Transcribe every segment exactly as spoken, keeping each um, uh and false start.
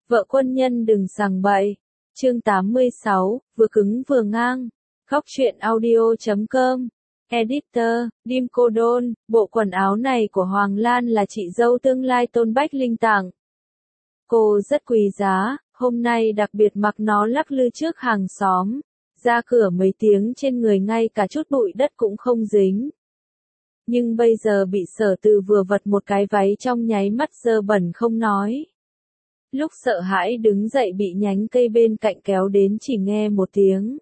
Vợ quân nhân đừng sằng bậy. Chương tám mươi sáu, vừa cứng vừa ngang. Góc truyện audio chấm com. Editor, Dim Cô Đôn, bộ quần áo này của Hoàng Lan là chị dâu tương lai Tôn Bách Linh tặng. Cô rất quý giá, hôm nay đặc biệt mặc nó lắc lư trước hàng xóm. Ra cửa mấy tiếng trên người ngay cả chút bụi đất cũng không dính. Nhưng bây giờ bị Sở Từ vừa vật một cái váy trong nháy mắt dơ bẩn không nói. Lúc sợ hãi đứng dậy bị nhánh cây bên cạnh kéo đến chỉ nghe một tiếng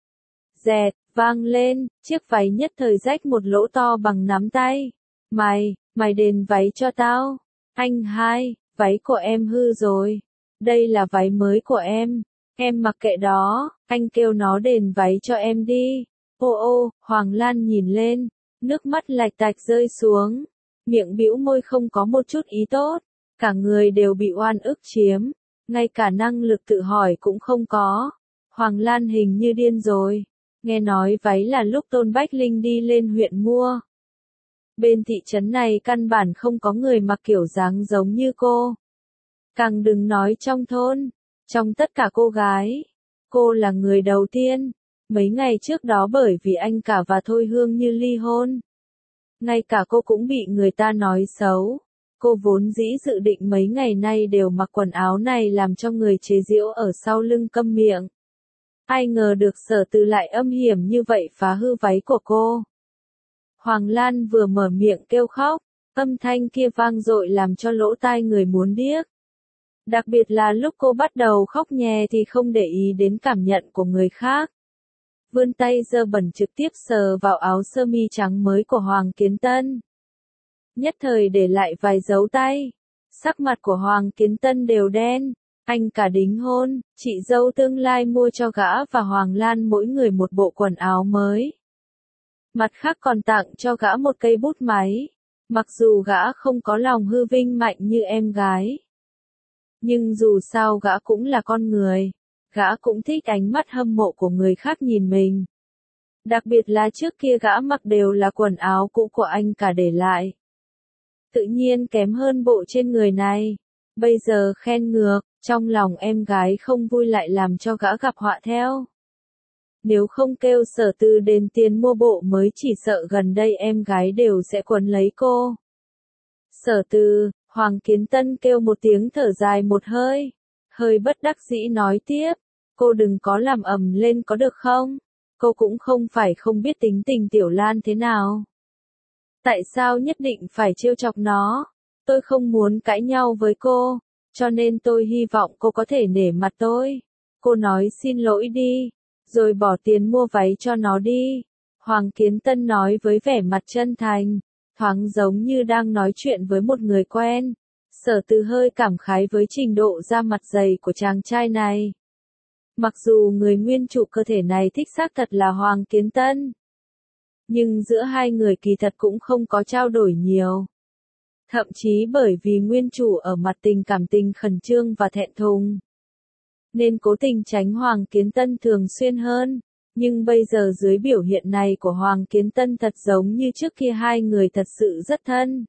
dẹt vang lên, chiếc váy nhất thời rách một lỗ to bằng nắm tay. Mày, mày đền váy cho tao. Anh hai, váy của em hư rồi. Đây là váy mới của em. Em mặc kệ đó, anh kêu nó đền váy cho em đi. Ô ô, Hoàng Lan nhìn lên, nước mắt lạch tạch rơi xuống. Miệng bĩu môi không có một chút ý tốt. Cả người đều bị oan ức chiếm, ngay cả năng lực tự hỏi cũng không có. Hoàng Lan hình như điên rồi. Nghe nói váy là lúc Tôn Bách Linh đi lên huyện mua. Bên thị trấn này căn bản không có người mặc kiểu dáng giống như cô. Càng đừng nói trong thôn, trong tất cả cô gái, cô là người đầu tiên. Mấy ngày trước đó bởi vì anh cả và Thôi Hương Như ly hôn, ngay cả cô cũng bị người ta nói xấu. Cô vốn dĩ dự định mấy ngày nay đều mặc quần áo này làm cho người chế giễu ở sau lưng câm miệng. Ai ngờ được Sở Từ lại âm hiểm như vậy phá hư váy của cô. Hoàng Lan vừa mở miệng kêu khóc, âm thanh kia vang dội làm cho lỗ tai người muốn điếc. Đặc biệt là lúc cô bắt đầu khóc nhè thì không để ý đến cảm nhận của người khác. Vươn tay dơ bẩn trực tiếp sờ vào áo sơ mi trắng mới của Hoàng Kiến Tân. Nhất thời để lại vài dấu tay. Sắc mặt của Hoàng Kiến Tân đều đen. Anh cả đính hôn, chị dâu tương lai mua cho gã và Hoàng Lan mỗi người một bộ quần áo mới. Mặt khác còn tặng cho gã một cây bút máy. Mặc dù gã không có lòng hư vinh mạnh như em gái, nhưng dù sao gã cũng là con người. Gã cũng thích ánh mắt hâm mộ của người khác nhìn mình. Đặc biệt là trước kia gã mặc đều là quần áo cũ của anh cả để lại. Tự nhiên kém hơn bộ trên người này. Bây giờ khen ngược, trong lòng em gái không vui lại làm cho gã gặp họa theo. Nếu không kêu Sở Từ đền tiền mua bộ mới chỉ sợ gần đây em gái đều sẽ quấn lấy cô. Sở Từ, Hoàng Kiến Tân kêu một tiếng thở dài một hơi. Hơi bất đắc dĩ nói tiếp, cô đừng có làm ầm lên có được không? Cô cũng không phải không biết tính tình Tiểu Lan thế nào. Tại sao nhất định phải trêu chọc nó? Tôi không muốn cãi nhau với cô, cho nên tôi hy vọng cô có thể nể mặt tôi. Cô nói xin lỗi đi, rồi bỏ tiền mua váy cho nó đi. Hoàng Kiến Tân nói với vẻ mặt chân thành, thoáng giống như đang nói chuyện với một người quen. Sở Từ hơi cảm khái với trình độ da mặt dày của chàng trai này. Mặc dù người nguyên chủ cơ thể này thích xác thật là Hoàng Kiến Tân, nhưng giữa hai người kỳ thật cũng không có trao đổi nhiều. Thậm chí bởi vì nguyên chủ ở mặt tình cảm tình khẩn trương và thẹn thùng, nên cố tình tránh Hoàng Kiến Tân thường xuyên hơn. Nhưng bây giờ dưới biểu hiện này của Hoàng Kiến Tân thật giống như trước kia hai người thật sự rất thân.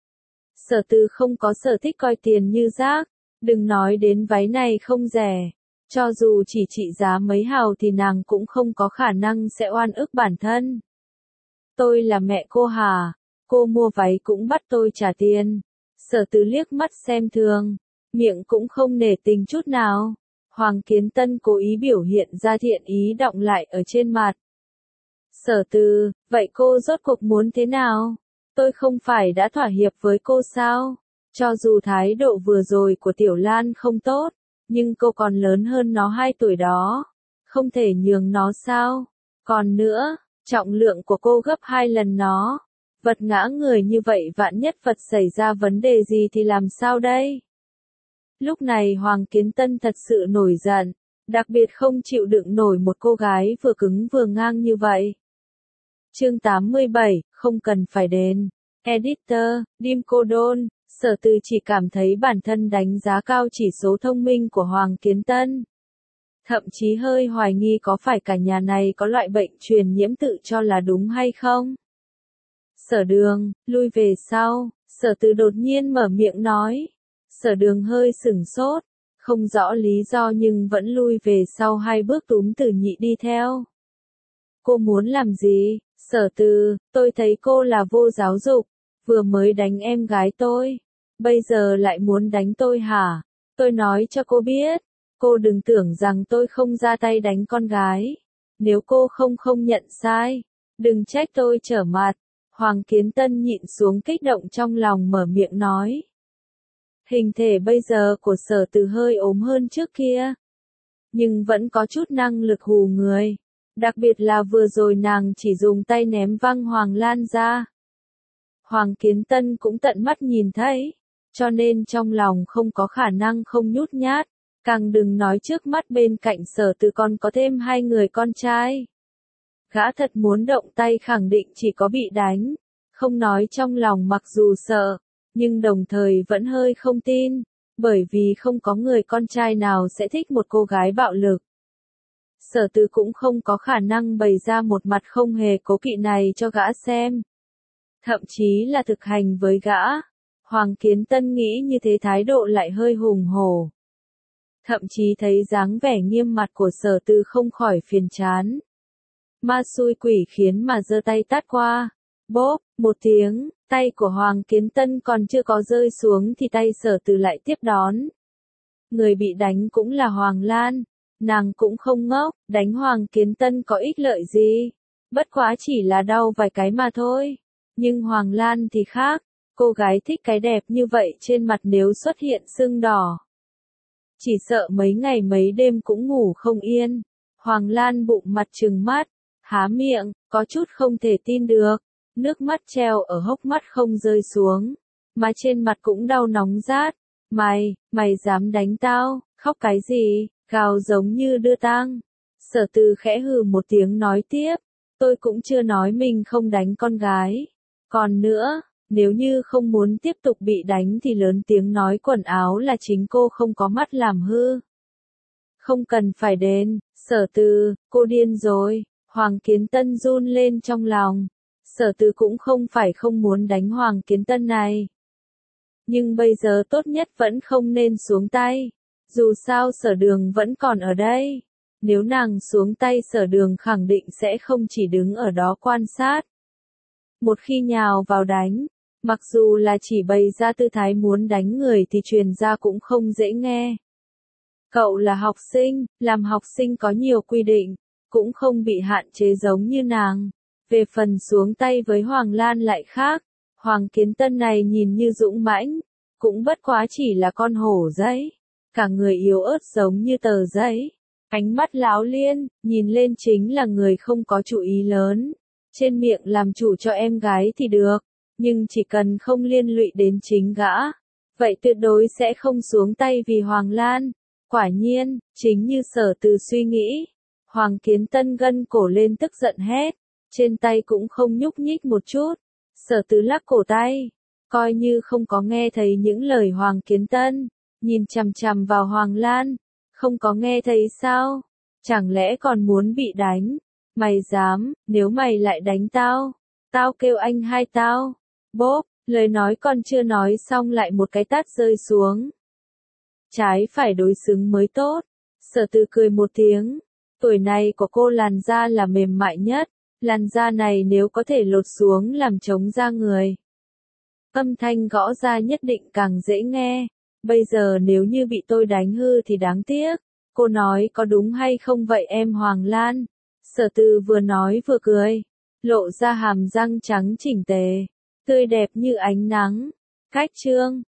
Sở Từ không có sở thích coi tiền như rác, đừng nói đến váy này không rẻ. Cho dù chỉ trị giá mấy hào thì nàng cũng không có khả năng sẽ oan ức bản thân. Tôi là mẹ cô hả? Cô mua váy cũng bắt tôi trả tiền. Sở Từ liếc mắt xem thường, miệng cũng không nể tình chút nào. Hoàng Kiến Tân cố ý biểu hiện ra thiện ý đọng lại ở trên mặt. Sở Từ, vậy cô rốt cuộc muốn thế nào? Tôi không phải đã thỏa hiệp với cô sao? Cho dù thái độ vừa rồi của Tiểu Lan không tốt, nhưng cô còn lớn hơn nó hai tuổi đó. Không thể nhường nó sao? Còn nữa, trọng lượng của cô gấp hai lần nó. Vật ngã người như vậy vạn nhất vật xảy ra vấn đề gì thì làm sao đây? Lúc này Hoàng Kiến Tân thật sự nổi giận, đặc biệt không chịu đựng nổi một cô gái vừa cứng vừa ngang như vậy. Chương tám mươi bảy, không cần phải đền. Editor, Dim Cô Đôn, Sở Từ chỉ cảm thấy bản thân đánh giá cao chỉ số thông minh của Hoàng Kiến Tân. Thậm chí hơi hoài nghi có phải cả nhà này có loại bệnh truyền nhiễm tự cho là đúng hay không. Sở Đường, lui về sau, Sở Từ đột nhiên mở miệng nói. Sở Đường hơi sửng sốt, không rõ lý do nhưng vẫn lui về sau hai bước túm Tử Nhị đi theo. Cô muốn làm gì? Sở Từ, tôi thấy cô là vô giáo dục, vừa mới đánh em gái tôi, bây giờ lại muốn đánh tôi hả? Tôi nói cho cô biết, cô đừng tưởng rằng tôi không ra tay đánh con gái. Nếu cô không không nhận sai, đừng trách tôi trở mặt. Hoàng Kiến Tân nhịn xuống kích động trong lòng mở miệng nói. Hình thể bây giờ của Sở Từ hơi ốm hơn trước kia, nhưng vẫn có chút năng lực hù người. Đặc biệt là vừa rồi nàng chỉ dùng tay ném văng Hoàng Lan ra. Hoàng Kiến Tân cũng tận mắt nhìn thấy, cho nên trong lòng không có khả năng không nhút nhát, càng đừng nói trước mắt bên cạnh Sở Từ còn có thêm hai người con trai. Gã thật muốn động tay khẳng định chỉ có bị đánh, không nói trong lòng mặc dù sợ, nhưng đồng thời vẫn hơi không tin, bởi vì không có người con trai nào sẽ thích một cô gái bạo lực. Sở Từ cũng không có khả năng bày ra một mặt không hề cố kỵ này cho gã xem. Thậm chí là thực hành với gã. Hoàng Kiến Tân nghĩ như thế thái độ lại hơi hùng hổ. Thậm chí thấy dáng vẻ nghiêm mặt của Sở Từ không khỏi phiền chán. Ma xui quỷ khiến mà giơ tay tát qua. Bốp, một tiếng, tay của Hoàng Kiến Tân còn chưa có rơi xuống thì tay Sở Từ lại tiếp đón. Người bị đánh cũng là Hoàng Lan. Nàng cũng không ngốc, đánh Hoàng Kiến Tân có ích lợi gì. Bất quá chỉ là đau vài cái mà thôi. Nhưng Hoàng Lan thì khác, cô gái thích cái đẹp như vậy trên mặt nếu xuất hiện sưng đỏ. Chỉ sợ mấy ngày mấy đêm cũng ngủ không yên. Hoàng Lan bụng mặt trừng mắt, há miệng, có chút không thể tin được. Nước mắt treo ở hốc mắt không rơi xuống, mà trên mặt cũng đau nóng rát. Mày, mày dám đánh tao, khóc cái gì, gào giống như đưa tang. Sở Từ khẽ hừ một tiếng nói tiếp, tôi cũng chưa nói mình không đánh con gái. Còn nữa, nếu như không muốn tiếp tục bị đánh thì lớn tiếng nói quần áo là chính cô không có mắt làm hư. Không cần phải đến, Sở Từ, cô điên rồi. Hoàng Kiến Tân run lên trong lòng. Sở Từ cũng không phải không muốn đánh Hoàng Kiến Tân này. Nhưng bây giờ tốt nhất vẫn không nên xuống tay. Dù sao Sở Đường vẫn còn ở đây. Nếu nàng xuống tay Sở Đường khẳng định sẽ không chỉ đứng ở đó quan sát. Một khi nhào vào đánh, mặc dù là chỉ bày ra tư thái muốn đánh người thì truyền ra cũng không dễ nghe. Cậu là học sinh, làm học sinh có nhiều quy định, cũng không bị hạn chế giống như nàng. Về phần xuống tay với Hoàng Lan lại khác, Hoàng Kiến Tân này nhìn như dũng mãnh, cũng bất quá chỉ là con hổ giấy, cả người yếu ớt giống như tờ giấy, ánh mắt láo liên, nhìn lên chính là người không có chủ ý lớn, trên miệng làm chủ cho em gái thì được, nhưng chỉ cần không liên lụy đến chính gã, vậy tuyệt đối sẽ không xuống tay vì Hoàng Lan. Quả nhiên, chính như Sở Từ suy nghĩ, Hoàng Kiến Tân gân cổ lên tức giận hét. Trên tay cũng không nhúc nhích một chút. Sở Từ lắc cổ tay, coi như không có nghe thấy những lời Hoàng Kiến Tân, nhìn chằm chằm vào Hoàng Lan, không có nghe thấy sao? Chẳng lẽ còn muốn bị đánh? Mày dám, nếu mày lại đánh tao, tao kêu anh hai tao. Bốp, lời nói còn chưa nói xong lại một cái tát rơi xuống. Trái phải đối xứng mới tốt. Sở Từ cười một tiếng, tuổi này của cô làn da là mềm mại nhất. Làn da này nếu có thể lột xuống làm trống da người, âm thanh gõ ra nhất định càng dễ nghe. Bây giờ nếu như bị tôi đánh hư thì đáng tiếc. Cô nói có đúng hay không vậy em Hoàng Lan? Sở Từ vừa nói vừa cười, lộ ra hàm răng trắng chỉnh tề, tươi đẹp như ánh nắng. Cách chương